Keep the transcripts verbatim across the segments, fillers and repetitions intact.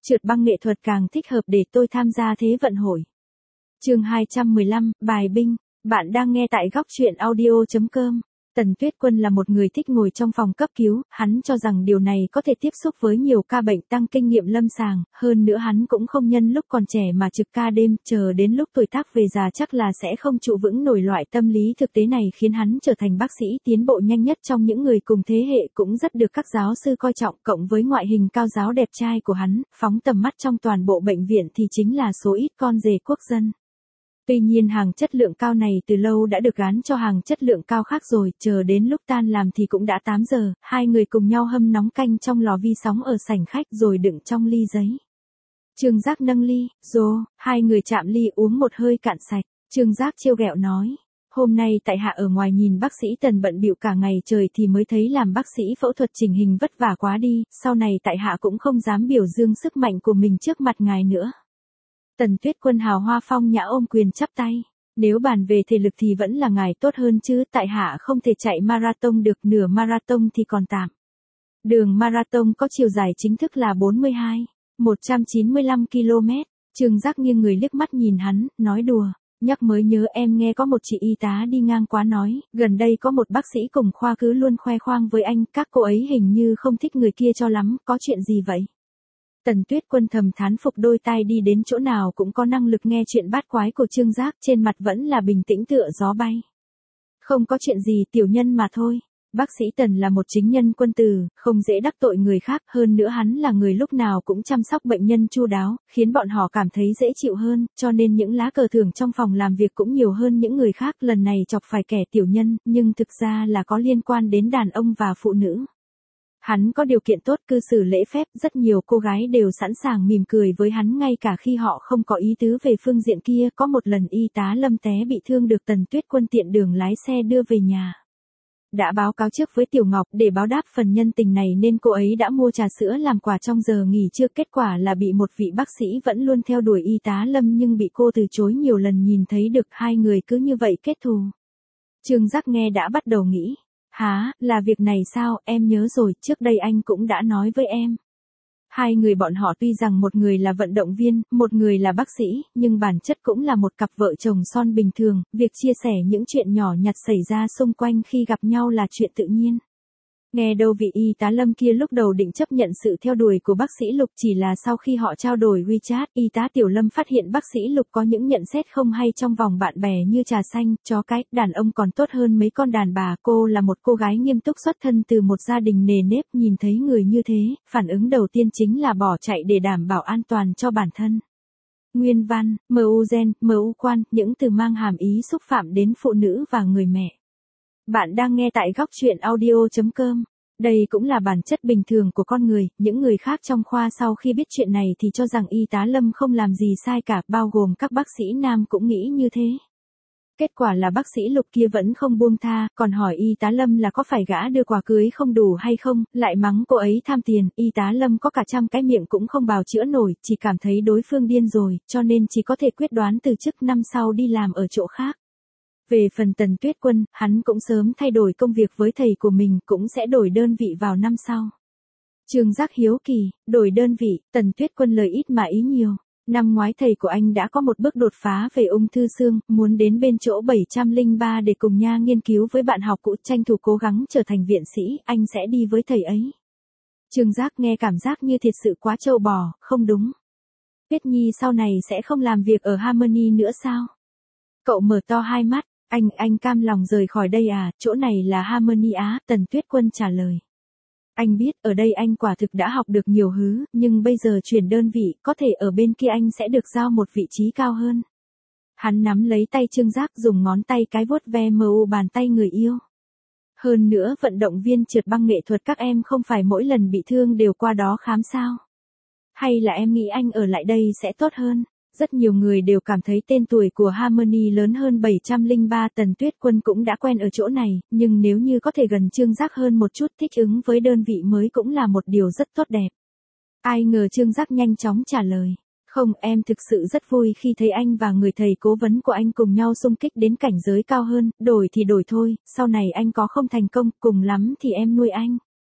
Trượt băng nghệ thuật càng thích hợp để tôi tham gia thế vận hội. Chương hai trăm mười lăm, bài binh. Bạn đang nghe tại góc truyện audio chấm com. Tần Tuyết Quân là một người thích ngồi trong phòng cấp cứu, hắn cho rằng điều này có thể tiếp xúc với nhiều ca bệnh tăng kinh nghiệm lâm sàng, hơn nữa hắn cũng không nhân lúc còn trẻ mà trực ca đêm, chờ đến lúc tuổi tác về già chắc là sẽ không trụ vững nổi loại tâm lý thực tế này khiến hắn trở thành bác sĩ tiến bộ nhanh nhất trong những người cùng thế hệ cũng rất được các giáo sư coi trọng, cộng với ngoại hình cao ráo đẹp trai của hắn, phóng tầm mắt trong toàn bộ bệnh viện thì chính là số ít con rể quốc dân. Tuy nhiên hàng chất lượng cao này từ lâu đã được gán cho hàng chất lượng cao khác rồi, chờ đến lúc tan làm thì cũng đã tám giờ, hai người cùng nhau hâm nóng canh trong lò vi sóng ở sảnh khách rồi đựng trong ly giấy. Trương Giác nâng ly, rô, hai người chạm ly uống một hơi cạn sạch, Trương Giác trêu ghẹo nói. Hôm nay tại hạ ở ngoài nhìn bác sĩ Tần bận bịu cả ngày trời thì mới thấy làm bác sĩ phẫu thuật chỉnh hình vất vả quá đi, sau này tại hạ cũng không dám biểu dương sức mạnh của mình trước mặt ngài nữa. Tần Tuyết Quân hào hoa phong nhã ôm quyền chắp tay. Nếu bàn về thể lực thì vẫn là ngài tốt hơn chứ, tại hạ không thể chạy marathon được, nửa marathon thì còn tạm. Đường marathon có chiều dài chính thức là bốn mươi hai, một trăm chín mươi lăm ki lô mét. Trương Giác nghiêng người liếc mắt nhìn hắn, nói đùa. Nhắc mới nhớ em nghe có một chị y tá đi ngang qua nói, gần đây có một bác sĩ cùng khoa cứ luôn khoe khoang với anh, các cô ấy hình như không thích người kia cho lắm, có chuyện gì vậy? Tần Tuyết Quân thầm thán phục, đôi tai đi đến chỗ nào cũng có năng lực nghe chuyện bát quái của Trương Giác, trên mặt vẫn là bình tĩnh tựa gió bay. Không có chuyện gì, tiểu nhân mà thôi. Bác sĩ Tần là một chính nhân quân tử, không dễ đắc tội người khác, hơn nữa hắn là người lúc nào cũng chăm sóc bệnh nhân chu đáo, khiến bọn họ cảm thấy dễ chịu hơn, cho nên những lá cờ thưởng trong phòng làm việc cũng nhiều hơn những người khác. Lần này chọc phải kẻ tiểu nhân, nhưng thực ra là có liên quan đến đàn ông và phụ nữ. Hắn có điều kiện tốt, cư xử lễ phép, rất nhiều cô gái đều sẵn sàng mỉm cười với hắn ngay cả khi họ không có ý tứ về phương diện kia. Có một lần y tá Lâm té bị thương được Tần Tuyết Quân tiện đường lái xe đưa về nhà. Đã báo cáo trước với Tiểu Ngọc để báo đáp phần nhân tình này nên cô ấy đã mua trà sữa làm quà trong giờ nghỉ trưa, kết quả là bị một vị bác sĩ vẫn luôn theo đuổi y tá Lâm nhưng bị cô từ chối nhiều lần, nhìn thấy được hai người cứ như vậy kết thù. Trương Giác nghe đã bắt đầu nghĩ. Hả, là việc này sao, em nhớ rồi, trước đây anh cũng đã nói với em. Hai người bọn họ tuy rằng một người là vận động viên, một người là bác sĩ, nhưng bản chất cũng là một cặp vợ chồng son bình thường, việc chia sẻ những chuyện nhỏ nhặt xảy ra xung quanh khi gặp nhau là chuyện tự nhiên. Nghe đâu vị y tá Lâm kia lúc đầu định chấp nhận sự theo đuổi của bác sĩ Lục, chỉ là sau khi họ trao đổi WeChat, y tá Tiểu Lâm phát hiện bác sĩ Lục có những nhận xét không hay trong vòng bạn bè như trà xanh, chó cái, đàn ông còn tốt hơn mấy con đàn bà. Cô là một cô gái nghiêm túc xuất thân từ một gia đình nề nếp, nhìn thấy người như thế, phản ứng đầu tiên chính là bỏ chạy để đảm bảo an toàn cho bản thân. Nguyên văn, em u gen, em u quan, những từ mang hàm ý xúc phạm đến phụ nữ và người mẹ. Bạn đang nghe tại góc truyện audio chấm com. Đây cũng là bản chất bình thường của con người, những người khác trong khoa sau khi biết chuyện này thì cho rằng y tá Lâm không làm gì sai cả, bao gồm các bác sĩ nam cũng nghĩ như thế. Kết quả là bác sĩ Lục kia vẫn không buông tha, còn hỏi y tá Lâm là có phải gã đưa quà cưới không đủ hay không, lại mắng cô ấy tham tiền. Y tá Lâm có cả trăm cái miệng cũng không bào chữa nổi, chỉ cảm thấy đối phương điên rồi, cho nên chỉ có thể quyết đoán từ chức, năm sau đi làm ở chỗ khác. Về phần Tần Tuyết Quân, hắn cũng sớm thay đổi công việc với thầy của mình, cũng sẽ đổi đơn vị vào năm sau. Trương Giác hiếu kỳ, đổi đơn vị, Tần Tuyết Quân lời ít mà ý nhiều. Năm ngoái thầy của anh đã có một bước đột phá về ung thư xương, muốn đến bên chỗ bảy trăm lẻ ba để cùng nha nghiên cứu với bạn học cũ, tranh thủ cố gắng trở thành viện sĩ, anh sẽ đi với thầy ấy. Trương Giác nghe cảm giác như thiệt sự quá trâu bò, không đúng. Tuyết Nhi sau này sẽ không làm việc ở Harmony nữa sao? Cậu mở to hai mắt. Anh, anh cam lòng rời khỏi đây à, chỗ này là Harmony Á, Tần Tuyết Quân trả lời. Anh biết, ở đây anh quả thực đã học được nhiều thứ, nhưng bây giờ chuyển đơn vị, có thể ở bên kia anh sẽ được giao một vị trí cao hơn. Hắn nắm lấy tay Trương Giác dùng ngón tay cái vuốt ve mờ u bàn tay người yêu. Hơn nữa vận động viên trượt băng nghệ thuật các em không phải mỗi lần bị thương đều qua đó khám sao? Hay là em nghĩ anh ở lại đây sẽ tốt hơn? Rất nhiều người đều cảm thấy tên tuổi của Harmony lớn hơn bảy trăm lẻ ba, Tần Tuyết Quân cũng đã quen ở chỗ này, nhưng nếu như có thể gần Trương Giác hơn một chút, thích ứng với đơn vị mới cũng là một điều rất tốt đẹp. Ai ngờ Trương Giác nhanh chóng trả lời. Không, em thực sự rất vui khi thấy anh và người thầy cố vấn của anh cùng nhau xung kích đến cảnh giới cao hơn, đổi thì đổi thôi, sau này anh có không thành công, cùng lắm thì em nuôi anh.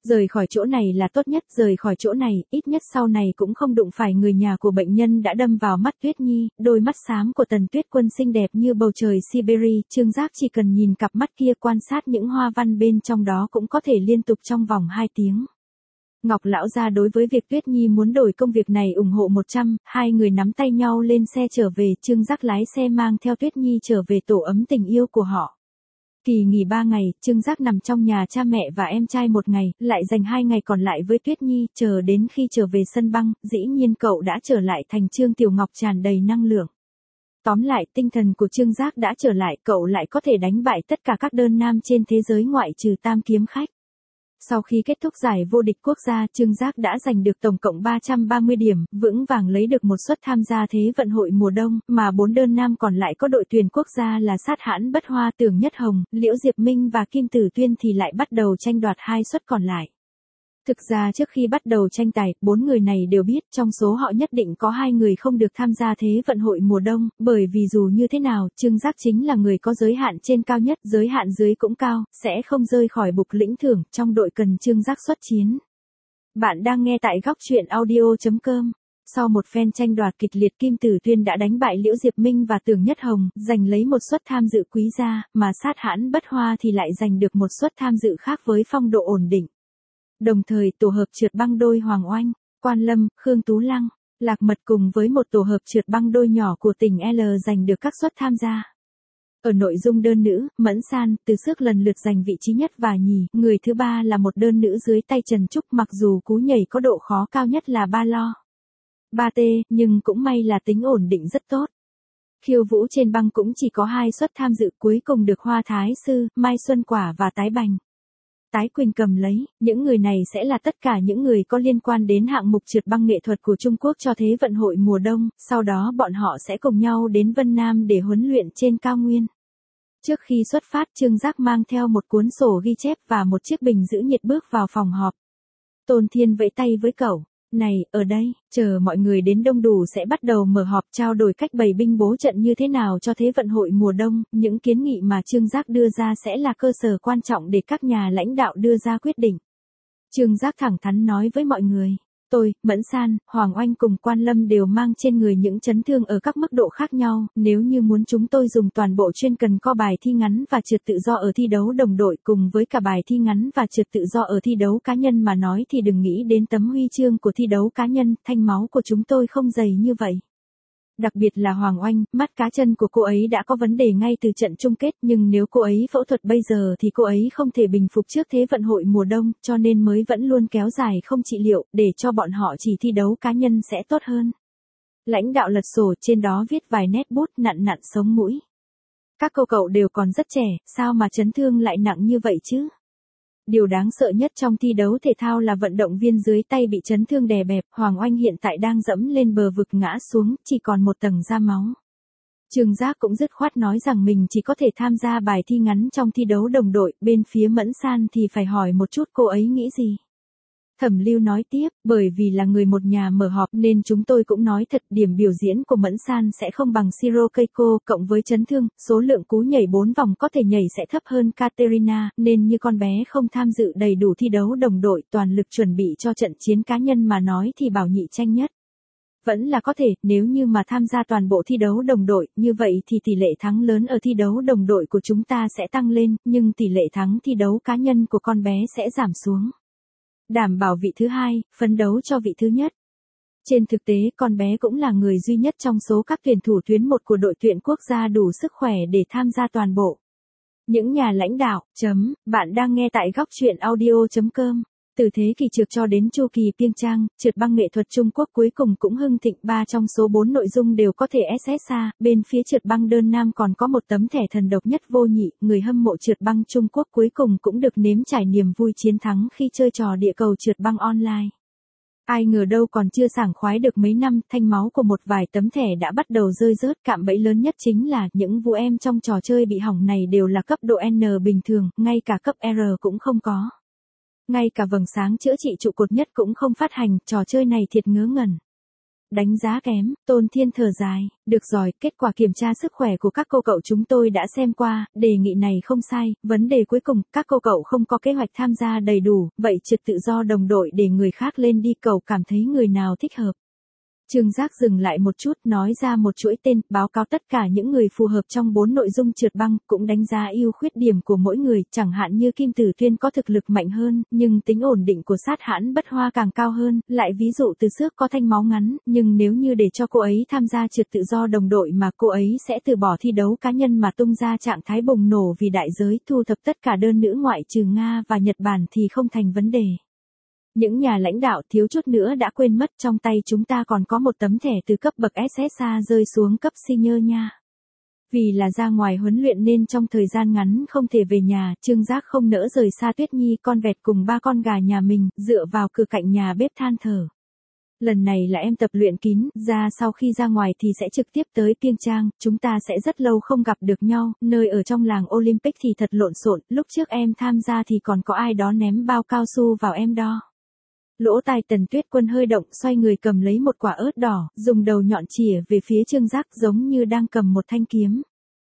Rời khỏi chỗ này là tốt nhất, rời khỏi chỗ này, ít nhất sau này cũng không đụng phải người nhà của bệnh nhân đã đâm vào mắt Tuyết Nhi, đôi mắt xám của Tần Tuyết Quân xinh đẹp như bầu trời Siberia, Trương Giác chỉ cần nhìn cặp mắt kia quan sát những hoa văn bên trong đó cũng có thể liên tục trong vòng hai tiếng. Ngọc lão gia đối với việc Tuyết Nhi muốn đổi công việc này ủng hộ một trăm, hai người nắm tay nhau lên xe trở về, Trương Giác lái xe mang theo Tuyết Nhi trở về tổ ấm tình yêu của họ. Kỳ nghỉ ba ngày, Trương Giác nằm trong nhà cha mẹ và em trai một ngày, lại dành hai ngày còn lại với Tuyết Nhi, chờ đến khi trở về sân băng, dĩ nhiên cậu đã trở lại thành Trương Tiểu Ngọc tràn đầy năng lượng. Tóm lại, tinh thần của Trương Giác đã trở lại, cậu lại có thể đánh bại tất cả các đơn nam trên thế giới ngoại trừ Tam Kiếm Khách. Sau khi kết thúc giải vô địch quốc gia, Trương Giác đã giành được tổng cộng ba trăm ba mươi điểm, vững vàng lấy được một suất tham gia Thế vận hội mùa đông, mà bốn đơn nam còn lại có đội tuyển quốc gia là Sát Hãn Bất Hoa, Tưởng Nhất Hồng, Liễu Diệp Minh và Kim Tử Tuyên thì lại bắt đầu tranh đoạt hai suất còn lại. Thực ra trước khi bắt đầu tranh tài, bốn người này đều biết trong số họ nhất định có hai người không được tham gia Thế vận hội mùa đông, bởi vì dù như thế nào, Trương Giác chính là người có giới hạn trên cao nhất, giới hạn dưới cũng cao, sẽ không rơi khỏi bục lĩnh thưởng, trong đội cần Trương Giác xuất chiến. Bạn đang nghe tại góc truyện audio chấm com. Sau một phen tranh đoạt kịch liệt, Kim Tử Tuyên đã đánh bại Liễu Diệp Minh và Tưởng Nhất Hồng, giành lấy một suất tham dự quý gia, mà Sát Hãn Bất Hoa thì lại giành được một suất tham dự khác với phong độ ổn định. Đồng thời, tổ hợp trượt băng đôi Hoàng Oanh, Quan Lâm, Khương Tú Lăng, Lạc Mật cùng với một tổ hợp trượt băng đôi nhỏ của tỉnh L giành được các suất tham gia. Ở nội dung đơn nữ, Mẫn San, Từ Xước lần lượt giành vị trí nhất và nhì, người thứ ba là một đơn nữ dưới tay Trần Trúc, mặc dù cú nhảy có độ khó cao nhất là ba lo. ba T, nhưng cũng may là tính ổn định rất tốt. Khiêu vũ trên băng cũng chỉ có hai suất tham dự, cuối cùng được Hoa Thái Sư, Mai Xuân Quả và Tái Bành, Tái Quỳnh cầm lấy. Những người này sẽ là tất cả những người có liên quan đến hạng mục trượt băng nghệ thuật của Trung Quốc cho Thế vận hội mùa đông, sau đó bọn họ sẽ cùng nhau đến Vân Nam để huấn luyện trên cao nguyên. Trước khi xuất phát, Trương Giác mang theo một cuốn sổ ghi chép và một chiếc bình giữ nhiệt bước vào phòng họp. Tôn Thiên vẫy tay với cậu. Này, ở đây, chờ mọi người đến đông đủ sẽ bắt đầu mở họp trao đổi cách bày binh bố trận như thế nào cho Thế vận hội mùa đông, những kiến nghị mà Trương Giác đưa ra sẽ là cơ sở quan trọng để các nhà lãnh đạo đưa ra quyết định. Trương Giác thẳng thắn nói với mọi người. Tôi, Mẫn San, Hoàng Oanh cùng Quan Lâm đều mang trên người những chấn thương ở các mức độ khác nhau, nếu như muốn chúng tôi dùng toàn bộ chuyên cần co bài thi ngắn và trượt tự do ở thi đấu đồng đội cùng với cả bài thi ngắn và trượt tự do ở thi đấu cá nhân mà nói thì đừng nghĩ đến tấm huy chương của thi đấu cá nhân, thanh máu của chúng tôi không dày như vậy. Đặc biệt là Hoàng Oanh, mắt cá chân của cô ấy đã có vấn đề ngay từ trận chung kết, nhưng nếu cô ấy phẫu thuật bây giờ thì cô ấy không thể bình phục trước Thế vận hội mùa đông, cho nên mới vẫn luôn kéo dài không trị liệu, để cho bọn họ chỉ thi đấu cá nhân sẽ tốt hơn. Lãnh đạo lật sổ, trên đó viết vài nét bút nặn nặn sống mũi. Các cô cậu đều còn rất trẻ, sao mà chấn thương lại nặng như vậy chứ? Điều đáng sợ nhất trong thi đấu thể thao là vận động viên dưới tay bị chấn thương đè bẹp, Hoàng Oanh hiện tại đang dẫm lên bờ vực ngã xuống, chỉ còn một tầng da máu. Trương Giác cũng dứt khoát nói rằng mình chỉ có thể tham gia bài thi ngắn trong thi đấu đồng đội, bên phía Mẫn San thì phải hỏi một chút cô ấy nghĩ gì. Thẩm Lưu nói tiếp, bởi vì là người một nhà mở họp nên chúng tôi cũng nói thật, điểm biểu diễn của Mẫn San sẽ không bằng Shiro Keiko, cộng với chấn thương, số lượng cú nhảy bốn vòng có thể nhảy sẽ thấp hơn Katerina, nên như con bé không tham dự đầy đủ thi đấu đồng đội, toàn lực chuẩn bị cho trận chiến cá nhân mà nói thì bảo nhị tranh nhất. Vẫn là có thể, nếu như mà tham gia toàn bộ thi đấu đồng đội, như vậy thì tỷ lệ thắng lớn ở thi đấu đồng đội của chúng ta sẽ tăng lên, nhưng tỷ lệ thắng thi đấu cá nhân của con bé sẽ giảm xuống. Đảm bảo vị thứ hai, phấn đấu cho vị thứ nhất. Trên thực tế, con bé cũng là người duy nhất trong số các tuyển thủ tuyến một của đội tuyển quốc gia đủ sức khỏe để tham gia toàn bộ. Những nhà lãnh đạo, chấm, bạn đang nghe tại góc truyện audio chấm com. Từ thế kỷ trượt cho đến chu kỳ Pyeongchang, trượt băng nghệ thuật Trung Quốc cuối cùng cũng hưng thịnh, ba trong số bốn nội dung đều có thể ét ét a, bên phía trượt băng đơn nam còn có một tấm thẻ thần độc nhất vô nhị, người hâm mộ trượt băng Trung Quốc cuối cùng cũng được nếm trải niềm vui chiến thắng khi chơi trò địa cầu trượt băng online. Ai ngờ đâu còn chưa sảng khoái được mấy năm, thanh máu của một vài tấm thẻ đã bắt đầu rơi rớt, cạm bẫy lớn nhất chính là những vụ em trong trò chơi bị hỏng này đều là cấp độ N bình thường, ngay cả cấp R cũng không có. Ngay cả vầng sáng chữa trị trụ cột nhất cũng không phát hành, trò chơi này thiệt ngớ ngẩn. Đánh giá kém, Tôn Thiên thở dài, được rồi, kết quả kiểm tra sức khỏe của các cô cậu chúng tôi đã xem qua, đề nghị này không sai, vấn đề cuối cùng, các cô cậu không có kế hoạch tham gia đầy đủ, vậy trượt tự do đồng đội để người khác lên đi, cậu cảm thấy người nào thích hợp. Trương Giác dừng lại một chút, nói ra một chuỗi tên, báo cáo tất cả những người phù hợp trong bốn nội dung trượt băng, cũng đánh giá ưu khuyết điểm của mỗi người, chẳng hạn như Kim Tử Tuyên có thực lực mạnh hơn, nhưng tính ổn định của Sát Hãn Bất Hoa càng cao hơn, lại ví dụ Từ Xước có thanh máu ngắn, nhưng nếu như để cho cô ấy tham gia trượt tự do đồng đội mà cô ấy sẽ từ bỏ thi đấu cá nhân mà tung ra trạng thái bùng nổ vì đại giới, thu thập tất cả đơn nữ ngoại trừ Nga và Nhật Bản thì không thành vấn đề. Những nhà lãnh đạo thiếu chút nữa đã quên mất trong tay chúng ta còn có một tấm thẻ từ cấp bậc ét ét a rơi xuống cấp senior nha. Vì là ra ngoài huấn luyện nên trong thời gian ngắn không thể về nhà, Trương Giác không nỡ rời xa Tuyết Nhi con vẹt cùng ba con gà nhà mình, dựa vào cửa cạnh nhà bếp than thở. Lần này là em tập luyện kín, ra sau khi ra ngoài thì sẽ trực tiếp tới Piêng Trang, chúng ta sẽ rất lâu không gặp được nhau, nơi ở trong làng Olympic thì thật lộn xộn, lúc trước em tham gia thì còn có ai đó ném bao cao su vào em đó. Lỗ tai Tần Tuyết Quân hơi động, xoay người cầm lấy một quả ớt đỏ, dùng đầu nhọn chĩa về phía Trương Giác giống như đang cầm một thanh kiếm.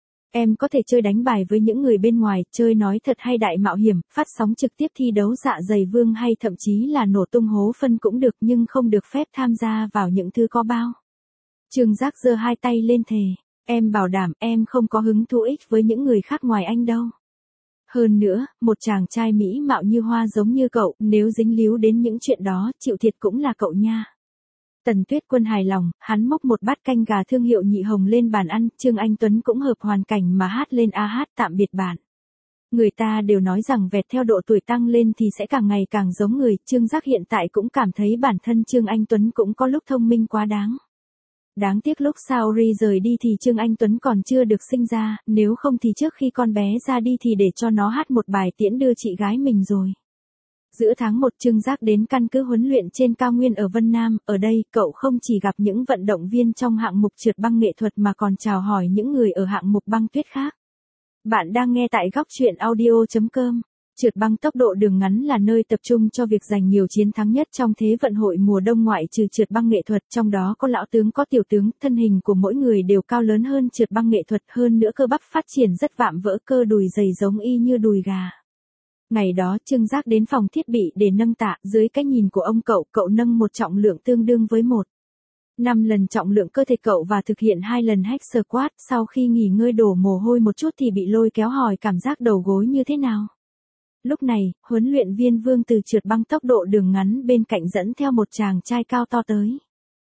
Em có thể chơi đánh bài với những người bên ngoài, chơi nói thật hay đại mạo hiểm, phát sóng trực tiếp thi đấu dạ dày vương hay thậm chí là nổ tung hố phân cũng được nhưng không được phép tham gia vào những thứ có bao. Trương Giác giơ hai tay lên thề, em bảo đảm em không có hứng thú ích với những người khác ngoài anh đâu. Hơn nữa, một chàng trai mỹ mạo như hoa giống như cậu, nếu dính líu đến những chuyện đó, chịu thiệt cũng là cậu nha. Tần Tuyết Quân hài lòng, hắn móc một bát canh gà thương hiệu Nhị Hồng lên bàn ăn, Trương Anh Tuấn cũng hợp hoàn cảnh mà hát lên a hát tạm biệt bạn. Người ta đều nói rằng vẹt theo độ tuổi tăng lên thì sẽ càng ngày càng giống người, Trương Giác hiện tại cũng cảm thấy bản thân Trương Anh Tuấn cũng có lúc thông minh quá đáng. Đáng tiếc lúc Saori rời đi thì Trương Anh Tuấn còn chưa được sinh ra, nếu không thì trước khi con bé ra đi thì để cho nó hát một bài tiễn đưa chị gái mình rồi. Giữa tháng một Trương Giác đến căn cứ huấn luyện trên cao nguyên ở Vân Nam, ở đây cậu không chỉ gặp những vận động viên trong hạng mục trượt băng nghệ thuật mà còn chào hỏi những người ở hạng mục băng tuyết khác. Bạn đang nghe tại góc truyện audio chấm com. Trượt băng tốc độ đường ngắn là nơi tập trung cho việc giành nhiều chiến thắng nhất trong thế vận hội mùa đông ngoại trừ trượt băng nghệ thuật, trong đó có lão tướng có tiểu tướng, thân hình của mỗi người đều cao lớn hơn trượt băng nghệ thuật, hơn nữa cơ bắp phát triển rất vạm vỡ, cơ đùi dày giống y như đùi gà. Ngày đó Trương Giác đến phòng thiết bị để nâng tạ, dưới cái nhìn của ông cậu, cậu nâng một trọng lượng tương đương với một năm lần trọng lượng cơ thể cậu và thực hiện hai lần hack squat, sau khi nghỉ ngơi đổ mồ hôi một chút thì bị lôi kéo hỏi cảm giác đầu gối như thế nào. Lúc này, huấn luyện viên Vương từ trượt băng tốc độ đường ngắn bên cạnh dẫn theo một chàng trai cao to tới.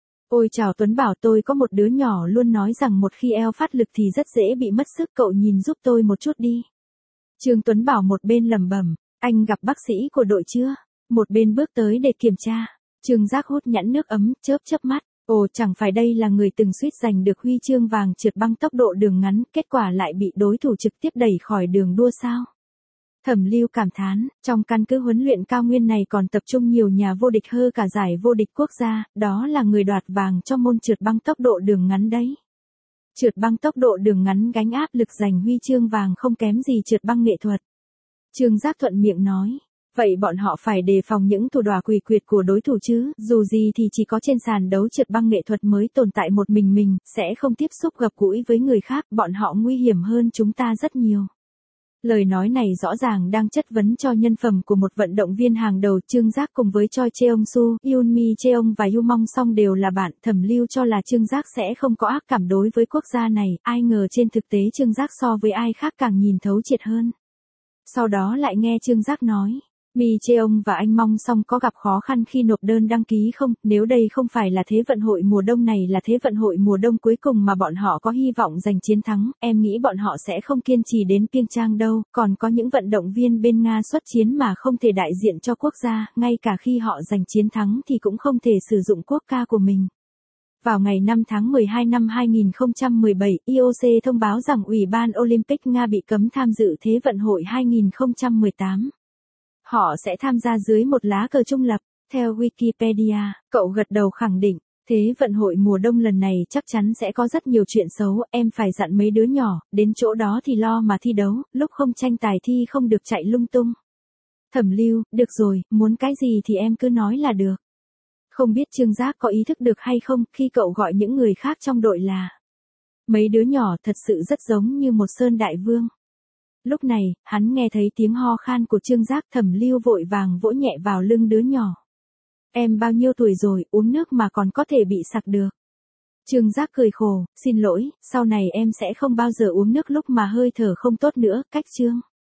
Ôi chào Tuấn bảo tôi có một đứa nhỏ luôn nói rằng một khi eo phát lực thì rất dễ bị mất sức, cậu nhìn giúp tôi một chút đi. Trương Tuấn bảo một bên lẩm bẩm, anh gặp bác sĩ của đội chưa? Một bên bước tới để kiểm tra. Trương Giác hút nhãn nước ấm, chớp chớp mắt. Ồ, chẳng phải đây là người từng suýt giành được huy chương vàng trượt băng tốc độ đường ngắn, kết quả lại bị đối thủ trực tiếp đẩy khỏi đường đua sao? Thẩm Lưu cảm thán, trong căn cứ huấn luyện cao nguyên này còn tập trung nhiều nhà vô địch hơn cả giải vô địch quốc gia, đó là người đoạt vàng cho môn trượt băng tốc độ đường ngắn đấy. Trượt băng tốc độ đường ngắn gánh áp lực giành huy chương vàng không kém gì trượt băng nghệ thuật. Trương Giác thuận miệng nói, vậy bọn họ phải đề phòng những thủ đoạn quỷ quyệt của đối thủ chứ, dù gì thì chỉ có trên sàn đấu trượt băng nghệ thuật mới tồn tại một mình mình, sẽ không tiếp xúc gặp gũi với người khác, bọn họ nguy hiểm hơn chúng ta rất nhiều. Lời nói này rõ ràng đang chất vấn cho nhân phẩm của một vận động viên hàng đầu. Trương Giác cùng với Choi Cheong-su, Yoon Mi Cheong và Yu Mong Song đều là bạn. Thẩm Lưu cho là Trương Giác sẽ không có ác cảm đối với quốc gia này, ai ngờ trên thực tế Trương Giác so với ai khác càng nhìn thấu triệt hơn. Sau đó lại nghe Trương Giác nói, Mi Cheong và anh Mong Song có gặp khó khăn khi nộp đơn đăng ký không? Nếu đây không phải là thế vận hội mùa đông này là thế vận hội mùa đông cuối cùng mà bọn họ có hy vọng giành chiến thắng, em nghĩ bọn họ sẽ không kiên trì đến Piêng Trang đâu. Còn có những vận động viên bên Nga xuất chiến mà không thể đại diện cho quốc gia, ngay cả khi họ giành chiến thắng thì cũng không thể sử dụng quốc ca của mình. Vào ngày năm tháng mười hai năm hai nghìn không trăm mười bảy, i o xê thông báo rằng Ủy ban Olympic Nga bị cấm tham dự Thế vận hội hai nghìn không trăm mười tám. Họ sẽ tham gia dưới một lá cờ trung lập. Theo Wikipedia, cậu gật đầu khẳng định, Thế vận hội mùa đông lần này chắc chắn sẽ có rất nhiều chuyện xấu, em phải dặn mấy đứa nhỏ, đến chỗ đó thì lo mà thi đấu, lúc không tranh tài thi không được chạy lung tung. Thẩm Lưu, được rồi, muốn cái gì thì em cứ nói là được. Không biết Trương Giác có ý thức được hay không khi cậu gọi những người khác trong đội là mấy đứa nhỏ, thật sự rất giống như một sơn đại vương. Lúc này, hắn nghe thấy tiếng ho khan của Trương Giác, Thẩm Lưu vội vàng vỗ nhẹ vào lưng đứa nhỏ. Em bao nhiêu tuổi rồi, uống nước mà còn có thể bị sặc được. Trương Giác cười khổ, xin lỗi, sau này em sẽ không bao giờ uống nước lúc mà hơi thở không tốt nữa, cách Trương.